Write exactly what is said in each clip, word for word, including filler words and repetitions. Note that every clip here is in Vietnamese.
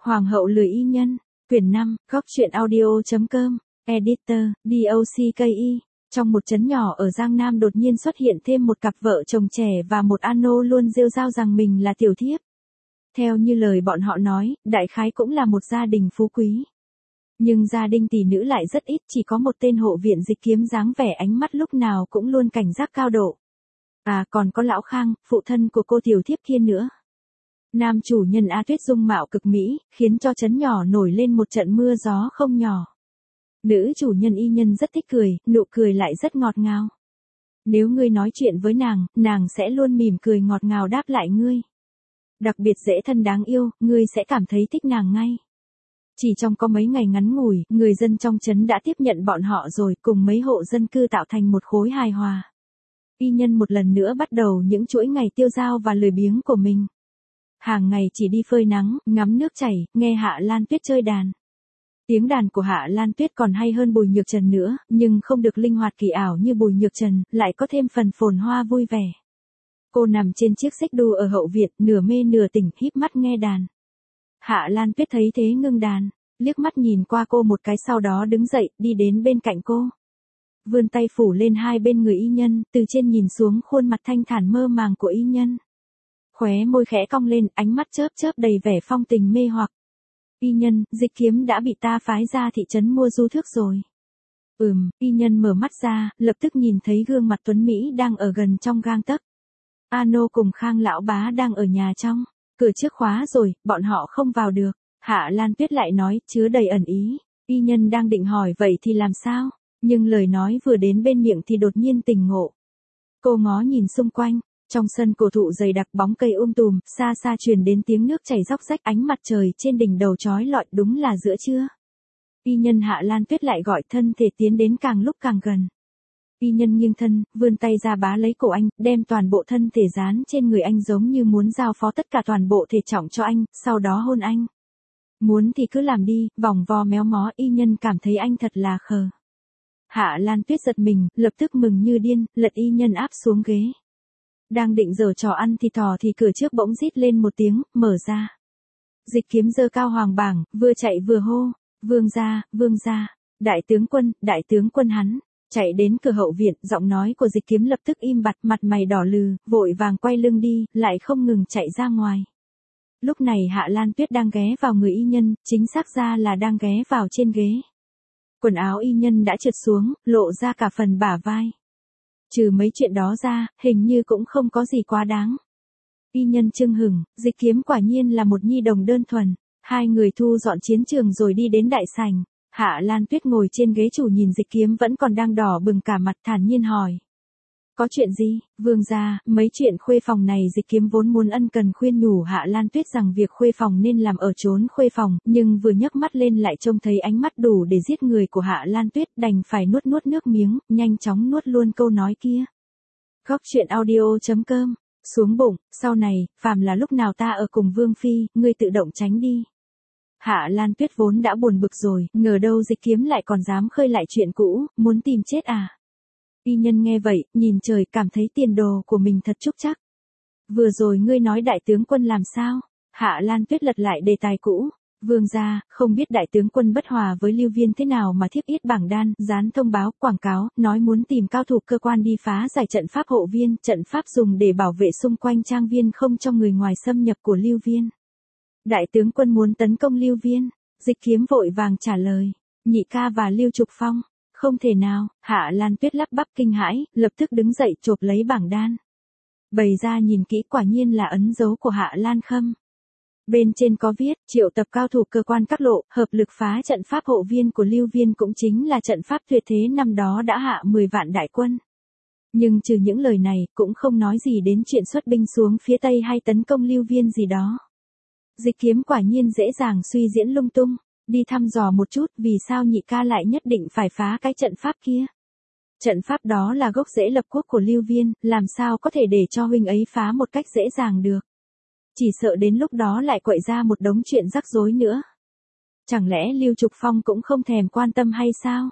Hoàng hậu lười y nhân, quyển năm, góc truyện audio.com, editor, docky. Trong một trấn nhỏ ở Giang Nam đột nhiên xuất hiện thêm một cặp vợ chồng trẻ và một ano luôn rêu rao rằng mình là tiểu thiếp. Theo như lời bọn họ nói, đại khái cũng là một gia đình phú quý. Nhưng gia đình tỷ nữ lại rất ít, chỉ có một tên hộ viện Dịch Kiếm dáng vẻ ánh mắt lúc nào cũng luôn cảnh giác cao độ. À còn có lão Khang, phụ thân của cô tiểu thiếp kia nữa. Nam chủ nhân A Tuyết dung mạo cực mỹ, khiến cho trấn nhỏ nổi lên một trận mưa gió không nhỏ. Nữ chủ nhân Y Nhân rất thích cười, nụ cười lại rất ngọt ngào. Nếu ngươi nói chuyện với nàng, nàng sẽ luôn mỉm cười ngọt ngào đáp lại ngươi. Đặc biệt dễ thân đáng yêu, ngươi sẽ cảm thấy thích nàng ngay. Chỉ trong có mấy ngày ngắn ngủi, người dân trong trấn đã tiếp nhận bọn họ rồi, cùng mấy hộ dân cư tạo thành một khối hài hòa. Y Nhân một lần nữa bắt đầu những chuỗi ngày tiêu dao và lười biếng của mình. Hàng ngày chỉ đi phơi nắng, ngắm nước chảy, nghe Hạ Lan Tuyết chơi đàn. Tiếng đàn của Hạ Lan Tuyết còn hay hơn Bùi Nhược Trần nữa, nhưng không được linh hoạt kỳ ảo như Bùi Nhược Trần, lại có thêm phần phồn hoa vui vẻ. Cô nằm trên chiếc xích đu ở hậu viện, nửa mê nửa tỉnh, híp mắt nghe đàn. Hạ Lan Tuyết thấy thế ngưng đàn, liếc mắt nhìn qua cô một cái sau đó đứng dậy, đi đến bên cạnh cô. Vươn tay phủ lên hai bên người Y Nhân, từ trên nhìn xuống khuôn mặt thanh thản mơ màng của Y Nhân. Khóe môi khẽ cong lên, ánh mắt chớp chớp đầy vẻ phong tình mê hoặc. Y Nhân, Dịch Kiếm đã bị ta phái ra thị trấn mua du thước rồi. Ừm, Y Nhân mở mắt ra, lập tức nhìn thấy gương mặt tuấn Mỹ đang ở gần trong gang tấc. Ano cùng Khang lão bá đang ở nhà trong, cửa trước khóa rồi, bọn họ không vào được. Hạ Lan Tuyết lại nói, chứa đầy ẩn ý. Y Nhân đang định hỏi vậy thì làm sao, nhưng lời nói vừa đến bên miệng thì đột nhiên tỉnh ngộ. Cô ngó nhìn xung quanh. Trong sân cổ thụ dày đặc bóng cây um tùm, xa xa truyền đến tiếng nước chảy róc rách, ánh mặt trời trên đỉnh đầu chói lọi, đúng là giữa trưa. Y Nhân Hạ Lan Tuyết lại gọi thân thể tiến đến càng lúc càng gần. Y Nhân nghiêng thân, vươn tay ra bá lấy cổ anh, đem toàn bộ thân thể dán trên người anh giống như muốn giao phó tất cả toàn bộ thể trọng cho anh, sau đó hôn anh. Muốn thì cứ làm đi, vòng vo méo mó. Y Nhân cảm thấy anh thật là khờ. Hạ Lan Tuyết giật mình, lập tức mừng như điên, lật Y Nhân áp xuống ghế. Đang định giở trò ăn thì thò thì cửa trước bỗng rít lên một tiếng, mở ra. Dịch Kiếm giơ cao hoàng bảng, vừa chạy vừa hô, vương gia, vương gia, đại tướng quân, đại tướng quân hắn. Chạy đến cửa hậu viện, giọng nói của Dịch Kiếm lập tức im bặt, mặt mày đỏ lừ, vội vàng quay lưng đi, lại không ngừng chạy ra ngoài. Lúc này Hạ Lan Tuyết đang ghé vào người Y Nhân, chính xác ra là đang ghé vào trên ghế. Quần áo Y Nhân đã trượt xuống, lộ ra cả phần bả vai. Trừ mấy chuyện đó ra, hình như cũng không có gì quá đáng. Y Nhân chưng hửng, Dịch Kiếm quả nhiên là một nhi đồng đơn thuần. Hai người thu dọn chiến trường rồi đi đến đại sảnh. Hạ Lan Tuyết ngồi trên ghế chủ nhìn Dịch Kiếm vẫn còn đang đỏ bừng cả mặt, thản nhiên hỏi. Có chuyện gì, vương gia? Mấy chuyện khuê phòng này Dịch Kiếm vốn muốn ân cần khuyên nhủ Hạ Lan Tuyết rằng việc khuê phòng nên làm ở trốn khuê phòng, nhưng vừa nhấc mắt lên lại trông thấy ánh mắt đủ để giết người của Hạ Lan Tuyết, đành phải nuốt nuốt nước miếng, nhanh chóng nuốt luôn câu nói kia. Góc truyện audio.com, xuống bụng, sau này, phàm là lúc nào ta ở cùng Vương Phi, ngươi tự động tránh đi. Hạ Lan Tuyết vốn đã buồn bực rồi, ngờ đâu Dịch Kiếm lại còn dám khơi lại chuyện cũ, muốn tìm chết à. Y Nhân nghe vậy, nhìn trời, cảm thấy tiền đồ của mình thật trúc chắc. Vừa rồi ngươi nói đại tướng quân làm sao? Hạ Lan Tuyết lật lại đề tài cũ. Vương gia, không biết đại tướng quân bất hòa với Lưu Viên thế nào mà thiếp yết bảng đan, dán thông báo, quảng cáo, nói muốn tìm cao thủ cơ quan đi phá giải trận pháp hộ viên, trận pháp dùng để bảo vệ xung quanh trang viên không cho người ngoài xâm nhập của Lưu Viên. Đại tướng quân muốn tấn công Lưu Viên. Dịch Kiếm vội vàng trả lời. Nhị ca và Lưu Trục Phong. Không thể nào. Hạ Lan Tuyết lắp bắp kinh hãi, lập tức đứng dậy chộp lấy bảng đan. Bày ra nhìn kỹ, quả nhiên là ấn dấu của Hạ Lan Khâm. Bên trên có viết, triệu tập cao thủ cơ quan các lộ, hợp lực phá trận pháp hộ viên của Lưu Viên, cũng chính là trận pháp tuyệt thế năm đó đã hạ mười vạn đại quân. Nhưng trừ những lời này, cũng không nói gì đến chuyện xuất binh xuống phía Tây hay tấn công Lưu Viên gì đó. Dịch Kiếm quả nhiên dễ dàng suy diễn lung tung, đi thăm dò một chút vì sao nhị ca lại nhất định phải phá cái trận pháp kia. Trận pháp đó là gốc rễ lập quốc của Lưu Viên, làm sao có thể để cho huynh ấy phá một cách dễ dàng được. Chỉ sợ đến lúc đó lại quậy ra một đống chuyện rắc rối nữa. Chẳng lẽ Lưu Trục Phong cũng không thèm quan tâm hay sao?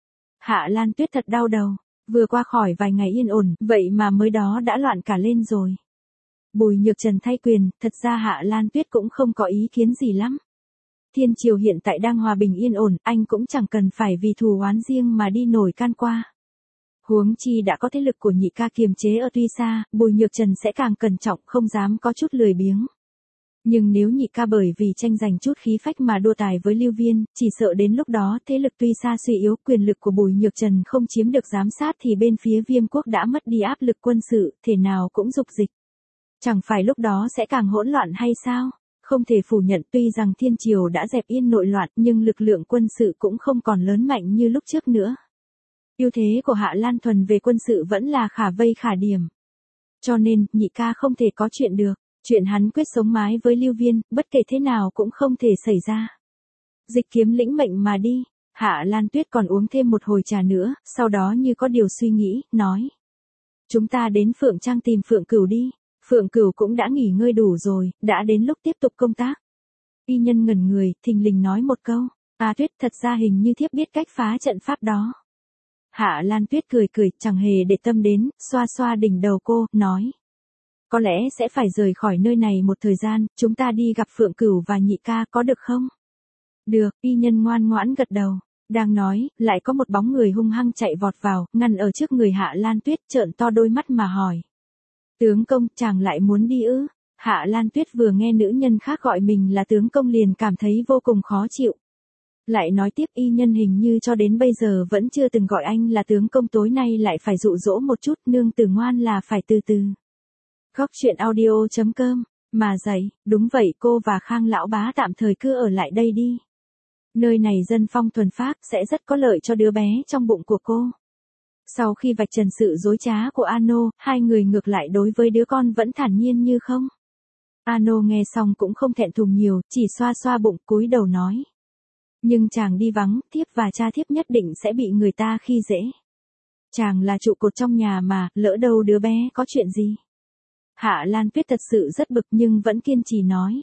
Hạ Lan Tuyết thật đau đầu, vừa qua khỏi vài ngày yên ổn, vậy mà mới đó đã loạn cả lên rồi. Bùi Nhược Trần thay quyền, thật ra Hạ Lan Tuyết cũng không có ý kiến gì lắm. thiên triều hiện tại đang hòa bình yên ổn, anh cũng chẳng cần phải vì thù oán riêng mà đi nổi can qua. Huống chi đã có thế lực của nhị ca kiềm chế ở Tuy Sa, Bùi Nhược Trần sẽ càng cẩn trọng, không dám có chút lười biếng. Nhưng nếu nhị ca bởi vì tranh giành chút khí phách mà đua tài với Lưu Viên, chỉ sợ đến lúc đó thế lực Tuy Sa suy yếu, quyền lực của Bùi Nhược Trần không chiếm được giám sát thì bên phía Viêm quốc đã mất đi áp lực quân sự, thể nào cũng dục dịch. Chẳng phải lúc đó sẽ càng hỗn loạn hay sao? Không thể phủ nhận tuy rằng thiên triều đã dẹp yên nội loạn nhưng lực lượng quân sự cũng không còn lớn mạnh như lúc trước nữa. Ưu thế của Hạ Lan Thuần về quân sự vẫn là khả vây khả điểm. Cho nên, nhị ca không thể có chuyện được. Chuyện hắn quyết sống mái với Lưu Viên, bất kể thế nào cũng không thể xảy ra. Dịch kiếm lĩnh mệnh mà đi. Hạ Lan Tuyết còn uống thêm một hồi trà nữa, sau đó như có điều suy nghĩ, nói. Chúng ta đến Phượng Trang tìm Phượng Cửu đi. Phượng Cửu cũng đã nghỉ ngơi đủ rồi, đã đến lúc tiếp tục công tác. Y nhân ngẩn người, thình lình nói một câu. A Tuyết, thật ra hình như thiếp biết cách phá trận pháp đó. Hạ Lan Tuyết cười cười, chẳng hề để tâm đến, xoa xoa đỉnh đầu cô, nói. Có lẽ sẽ phải rời khỏi nơi này một thời gian, chúng ta đi gặp Phượng Cửu và nhị ca có được không? Được, y nhân ngoan ngoãn gật đầu. Đang nói, lại có một bóng người hung hăng chạy vọt vào, ngăn ở trước người Hạ Lan Tuyết, trợn to đôi mắt mà hỏi. Tướng công, chàng lại muốn đi ư? Hạ Lan Tuyết vừa nghe nữ nhân khác gọi mình là tướng công liền cảm thấy vô cùng khó chịu. Lại nói tiếp y nhân hình như cho đến bây giờ vẫn chưa từng gọi anh là tướng công, tối nay lại phải dụ dỗ một chút, nương tử ngoan là phải từ từ. Góc truyện audio chấm com, mà dậy, đúng vậy, cô và Khang lão bá tạm thời cứ ở lại đây đi. Nơi này dân phong thuần phác sẽ rất có lợi cho đứa bé trong bụng của cô. Sau khi vạch trần sự dối trá của Ano, hai người ngược lại đối với đứa con vẫn thản nhiên như không. Ano nghe xong cũng không thẹn thùng nhiều, chỉ xoa xoa bụng cúi đầu nói. Nhưng chàng đi vắng, thiếp và cha thiếp nhất định sẽ bị người ta khi dễ. Chàng là trụ cột trong nhà mà, lỡ đâu đứa bé có chuyện gì. Hạ Lan Tuyết thật sự rất bực nhưng vẫn kiên trì nói.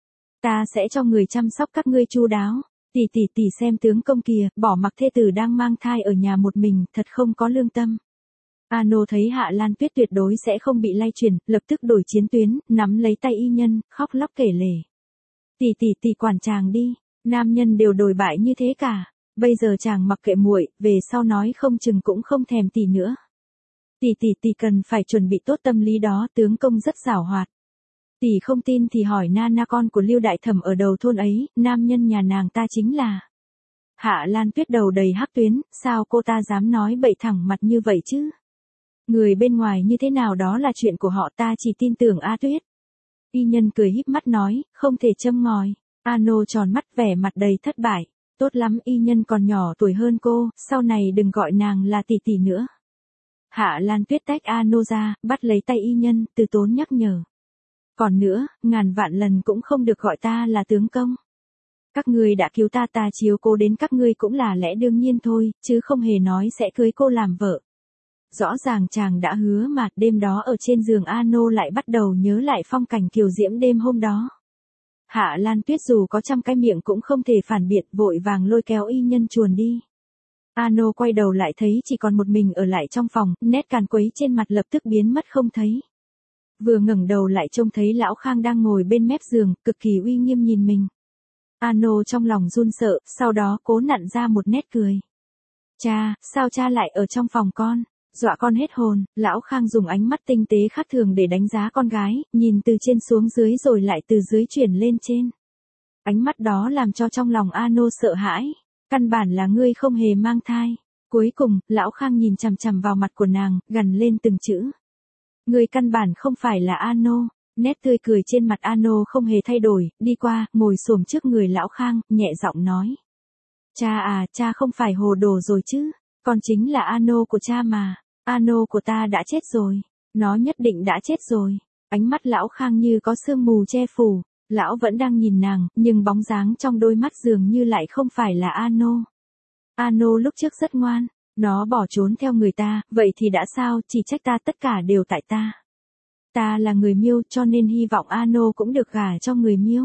Ta sẽ cho người chăm sóc các ngươi chu đáo. Tỷ tỷ tỷ xem tướng công kìa, bỏ mặc thê tử đang mang thai ở nhà một mình, thật không có lương tâm. Ano thấy Hạ Lan Tuyết tuyệt đối sẽ không bị lay chuyển, lập tức đổi chiến tuyến, nắm lấy tay y nhân, khóc lóc kể lể. Tỷ tỷ tỷ quản chàng đi, nam nhân đều đồi bại như thế cả, bây giờ chàng mặc kệ muội, về sau nói không chừng cũng không thèm tỷ nữa. Tỷ tỷ tỷ cần phải chuẩn bị tốt tâm lý đó, tướng công rất giảo hoạt. Tỷ không tin thì hỏi Nana con của Lưu Đại Thẩm ở đầu thôn ấy, nam nhân nhà nàng ta chính là. Hạ Lan Tuyết đầu đầy hắc tuyến, sao cô ta dám nói bậy thẳng mặt như vậy chứ? Người bên ngoài như thế nào đó là chuyện của họ, ta chỉ tin tưởng A Tuyết. Y nhân cười híp mắt nói, không thể châm ngòi. Ano tròn mắt vẻ mặt đầy thất bại. Tốt lắm, y nhân còn nhỏ tuổi hơn cô, sau này đừng gọi nàng là tỷ tỷ nữa. Hạ Lan Tuyết tách Ano ra, bắt lấy tay y nhân, từ tốn nhắc nhở. Còn nữa, ngàn vạn lần cũng không được gọi ta là tướng công. Các ngươi đã cứu ta, ta chiếu cố đến các ngươi cũng là lẽ đương nhiên thôi, chứ không hề nói sẽ cưới cô làm vợ. Rõ ràng chàng đã hứa mà, đêm đó ở trên giường Ano lại bắt đầu nhớ lại phong cảnh kiều diễm đêm hôm đó. Hạ Lan Tuyết dù có trăm cái miệng cũng không thể phản biện, vội vàng lôi kéo y nhân chuồn đi. Ano quay đầu lại thấy chỉ còn một mình ở lại trong phòng, nét càn quấy trên mặt lập tức biến mất không thấy. Vừa ngẩng đầu lại trông thấy lão Khang đang ngồi bên mép giường, cực kỳ uy nghiêm nhìn mình. Ano trong lòng run sợ, sau đó cố nặn ra một nét cười. Cha, sao cha lại ở trong phòng con? Dọa con hết hồn, lão Khang dùng ánh mắt tinh tế khác thường để đánh giá con gái, nhìn từ trên xuống dưới rồi lại từ dưới chuyển lên trên. Ánh mắt đó làm cho trong lòng Ano sợ hãi. Căn bản là ngươi không hề mang thai. Cuối cùng, lão Khang nhìn chằm chằm vào mặt của nàng, gằn lên từng chữ. Ngươi căn bản không phải là Ano. Nét tươi cười trên mặt Ano không hề thay đổi, đi qua, ngồi xổm trước người lão Khang, nhẹ giọng nói. Cha à, cha không phải hồ đồ rồi chứ, con chính là Ano của cha mà. Ano của ta đã chết rồi, nó nhất định đã chết rồi. Ánh mắt lão Khang như có sương mù che phủ, lão vẫn đang nhìn nàng, nhưng bóng dáng trong đôi mắt dường như lại không phải là Ano. Ano lúc trước rất ngoan, nó bỏ trốn theo người ta, vậy thì đã sao, chỉ trách ta, tất cả đều tại ta. Ta là người Miêu cho nên hy vọng Ano cũng được gả cho người Miêu.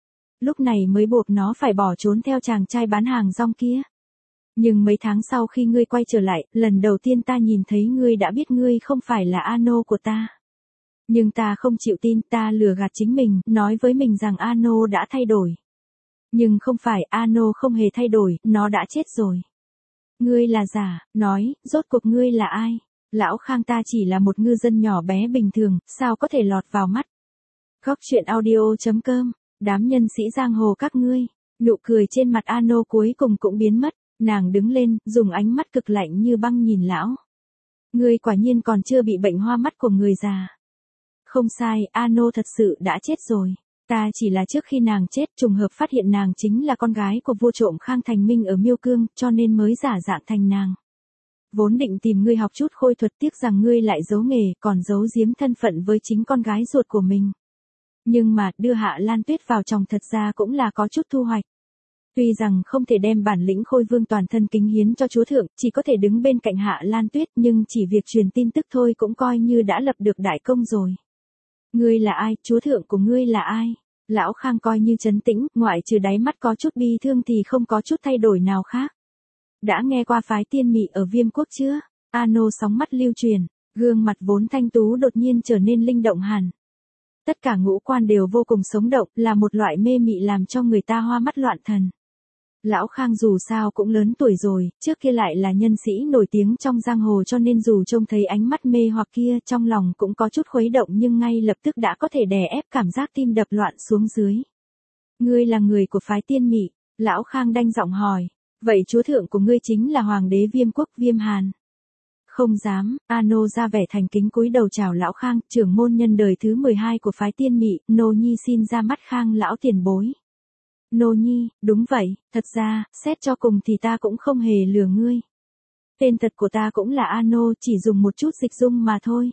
Lúc này mới buộc nó phải bỏ trốn theo chàng trai bán hàng rong kia. Nhưng mấy tháng sau khi ngươi quay trở lại, lần đầu tiên ta nhìn thấy ngươi đã biết ngươi không phải là Ano của ta. Nhưng ta không chịu tin, ta lừa gạt chính mình, nói với mình rằng Ano đã thay đổi. Nhưng không phải, Ano không hề thay đổi, nó đã chết rồi. Ngươi là giả, nói, rốt cuộc ngươi là ai? Lão Khang ta chỉ là một ngư dân nhỏ bé bình thường, sao có thể lọt vào mắt? Góc truyện audio.com, đám nhân sĩ giang hồ các ngươi. Nụ cười trên mặt Ano cuối cùng cũng biến mất, nàng đứng lên, dùng ánh mắt cực lạnh như băng nhìn lão. Ngươi quả nhiên còn chưa bị bệnh hoa mắt của người già. Không sai, Ano thật sự đã chết rồi. Ta chỉ là trước khi nàng chết trùng hợp phát hiện nàng chính là con gái của vua trộm Khang Thành Minh ở Miêu Cương, cho nên mới giả dạng thành nàng. Vốn định tìm ngươi học chút khôi thuật, tiếc rằng ngươi lại giấu nghề, còn giấu giếm thân phận với chính con gái ruột của mình. Nhưng mà, đưa Hạ Lan Tuyết vào chồng thật ra cũng là có chút thu hoạch. Tuy rằng không thể đem bản lĩnh khôi vương toàn thân kính hiến cho chúa thượng, chỉ có thể đứng bên cạnh Hạ Lan Tuyết, nhưng chỉ việc truyền tin tức thôi cũng coi như đã lập được đại công rồi. Ngươi là ai, chúa thượng của ngươi là ai? Lão Khang coi như trấn tĩnh, ngoại trừ đáy mắt có chút bi thương thì không có chút thay đổi nào khác. Đã nghe qua phái tiên mị ở Viêm Quốc chưa? Ano sóng mắt lưu truyền, gương mặt vốn thanh tú đột nhiên trở nên linh động hẳn. Tất cả ngũ quan đều vô cùng sống động, là một loại mê mị làm cho người ta hoa mắt loạn thần. Lão Khang dù sao cũng lớn tuổi rồi, trước kia lại là nhân sĩ nổi tiếng trong giang hồ, cho nên dù trông thấy ánh mắt mê hoặc kia trong lòng cũng có chút khuấy động, nhưng ngay lập tức đã có thể đè ép cảm giác tim đập loạn xuống dưới. Ngươi là người của phái tiên mị, Lão Khang đanh giọng hỏi. Vậy chúa thượng của ngươi chính là hoàng đế Viêm Quốc Viêm Hàn? Không dám, Ano ra vẻ thành kính cúi đầu chào Lão Khang, trưởng môn nhân đời thứ mười hai của phái tiên mị, Nô Nhi xin ra mắt Khang lão tiền bối. Nô Nhi, đúng vậy, thật ra, xét cho cùng thì ta cũng không hề lừa ngươi. Tên thật của ta cũng là Ano, chỉ dùng một chút dịch dung mà thôi.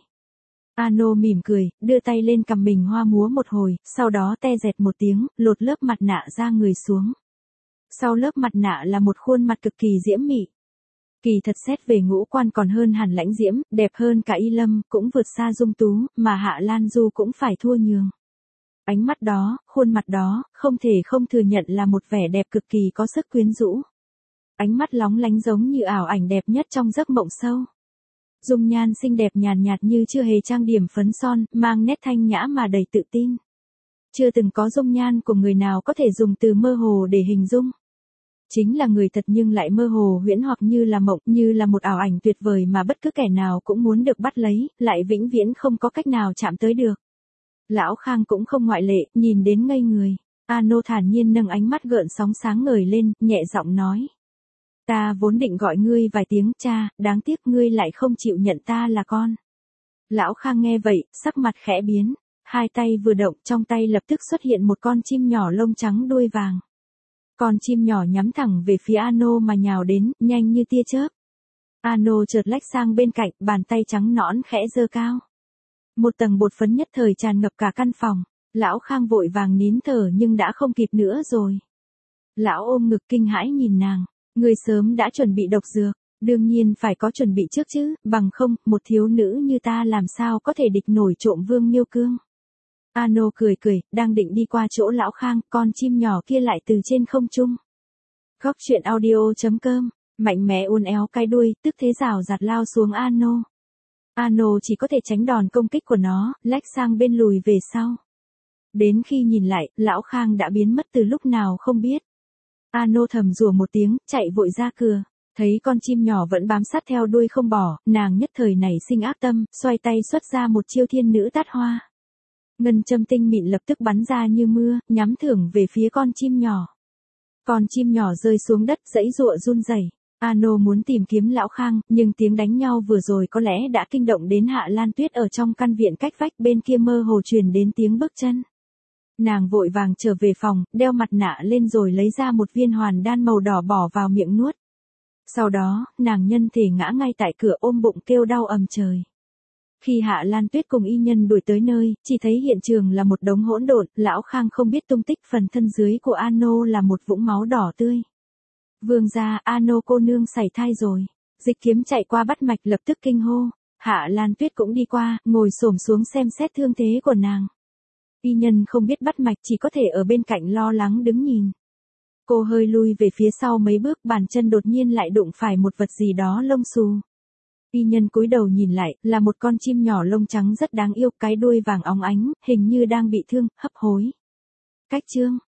Ano mỉm cười, đưa tay lên cầm mình hoa múa một hồi, sau đó te dẹt một tiếng, lột lớp mặt nạ ra người xuống. Sau lớp mặt nạ là một khuôn mặt cực kỳ diễm mị. Kỳ thật xét về ngũ quan còn hơn hẳn Lãnh Diễm, đẹp hơn cả Y Lâm, cũng vượt xa Dung Tú, mà Hạ Lan Du cũng phải thua nhường. Ánh mắt đó, khuôn mặt đó, không thể không thừa nhận là một vẻ đẹp cực kỳ có sức quyến rũ. Ánh mắt lóng lánh giống như ảo ảnh đẹp nhất trong giấc mộng sâu. Dung nhan xinh đẹp nhàn nhạt như chưa hề trang điểm phấn son, mang nét thanh nhã mà đầy tự tin. Chưa từng có dung nhan của người nào có thể dùng từ mơ hồ để hình dung. Chính là người thật nhưng lại mơ hồ huyễn hoặc như là mộng, như là một ảo ảnh tuyệt vời mà bất cứ kẻ nào cũng muốn được bắt lấy, lại vĩnh viễn không có cách nào chạm tới được. Lão Khang cũng không ngoại lệ, nhìn đến ngây người. Ano thản nhiên nâng ánh mắt gợn sóng sáng ngời lên, nhẹ giọng nói. Ta vốn định gọi ngươi vài tiếng cha, đáng tiếc ngươi lại không chịu nhận ta là con. Lão Khang nghe vậy, sắc mặt khẽ biến, hai tay vừa động, trong tay lập tức xuất hiện một con chim nhỏ lông trắng đuôi vàng. Con chim nhỏ nhắm thẳng về phía Ano mà nhào đến, nhanh như tia chớp. Ano chợt lách sang bên cạnh, bàn tay trắng nõn khẽ giơ cao. Một tầng bột phấn nhất thời tràn ngập cả căn phòng. Lão Khang vội vàng nín thở nhưng đã không kịp nữa rồi. Lão ôm ngực kinh hãi nhìn nàng. Người sớm đã chuẩn bị độc dược. Đương nhiên phải có chuẩn bị trước chứ, bằng không, một thiếu nữ như ta làm sao có thể địch nổi trộm vương Miêu Cương. Ano cười cười, đang định đi qua chỗ Lão Khang, con chim nhỏ kia lại từ trên không trung. Góc truyện audio.com, mạnh mẽ uốn éo cái đuôi, tức thế rào rạt lao xuống Ano. Ano chỉ có thể tránh đòn công kích của nó, lách sang bên lùi về sau. Đến khi nhìn lại, Lão Khang đã biến mất từ lúc nào không biết. Ano thầm rủa một tiếng, chạy vội ra cửa. Thấy con chim nhỏ vẫn bám sát theo đuôi không bỏ, nàng nhất thời nảy sinh ác tâm, xoay tay xuất ra một chiêu thiên nữ tát hoa. Ngân châm tinh mịn lập tức bắn ra như mưa, nhắm thẳng về phía con chim nhỏ. Con chim nhỏ rơi xuống đất, giãy giụa run rẩy. Ano muốn tìm kiếm Lão Khang, nhưng tiếng đánh nhau vừa rồi có lẽ đã kinh động đến Hạ Lan Tuyết ở trong căn viện cách vách, bên kia mơ hồ truyền đến tiếng bước chân. Nàng vội vàng trở về phòng, đeo mặt nạ lên rồi lấy ra một viên hoàn đan màu đỏ bỏ vào miệng nuốt. Sau đó, nàng nhân thể ngã ngay tại cửa ôm bụng kêu đau ầm trời. Khi Hạ Lan Tuyết cùng y nhân đuổi tới nơi, chỉ thấy hiện trường là một đống hỗn độn, Lão Khang không biết tung tích, phần thân dưới của Ano là một vũng máu đỏ tươi. Vương gia, Ano cô nương sảy thai rồi. Dịch Kiếm chạy qua bắt mạch lập tức kinh hô. Hạ Lan Tuyết cũng đi qua, ngồi xổm xuống xem xét thương thế của nàng. Y nhân không biết bắt mạch, chỉ có thể ở bên cạnh lo lắng đứng nhìn. Cô hơi lui về phía sau mấy bước, bàn chân đột nhiên lại đụng phải một vật gì đó lông xù. Y nhân cúi đầu nhìn lại, là một con chim nhỏ lông trắng rất đáng yêu, cái đuôi vàng óng ánh, hình như đang bị thương, hấp hối. Cách chương,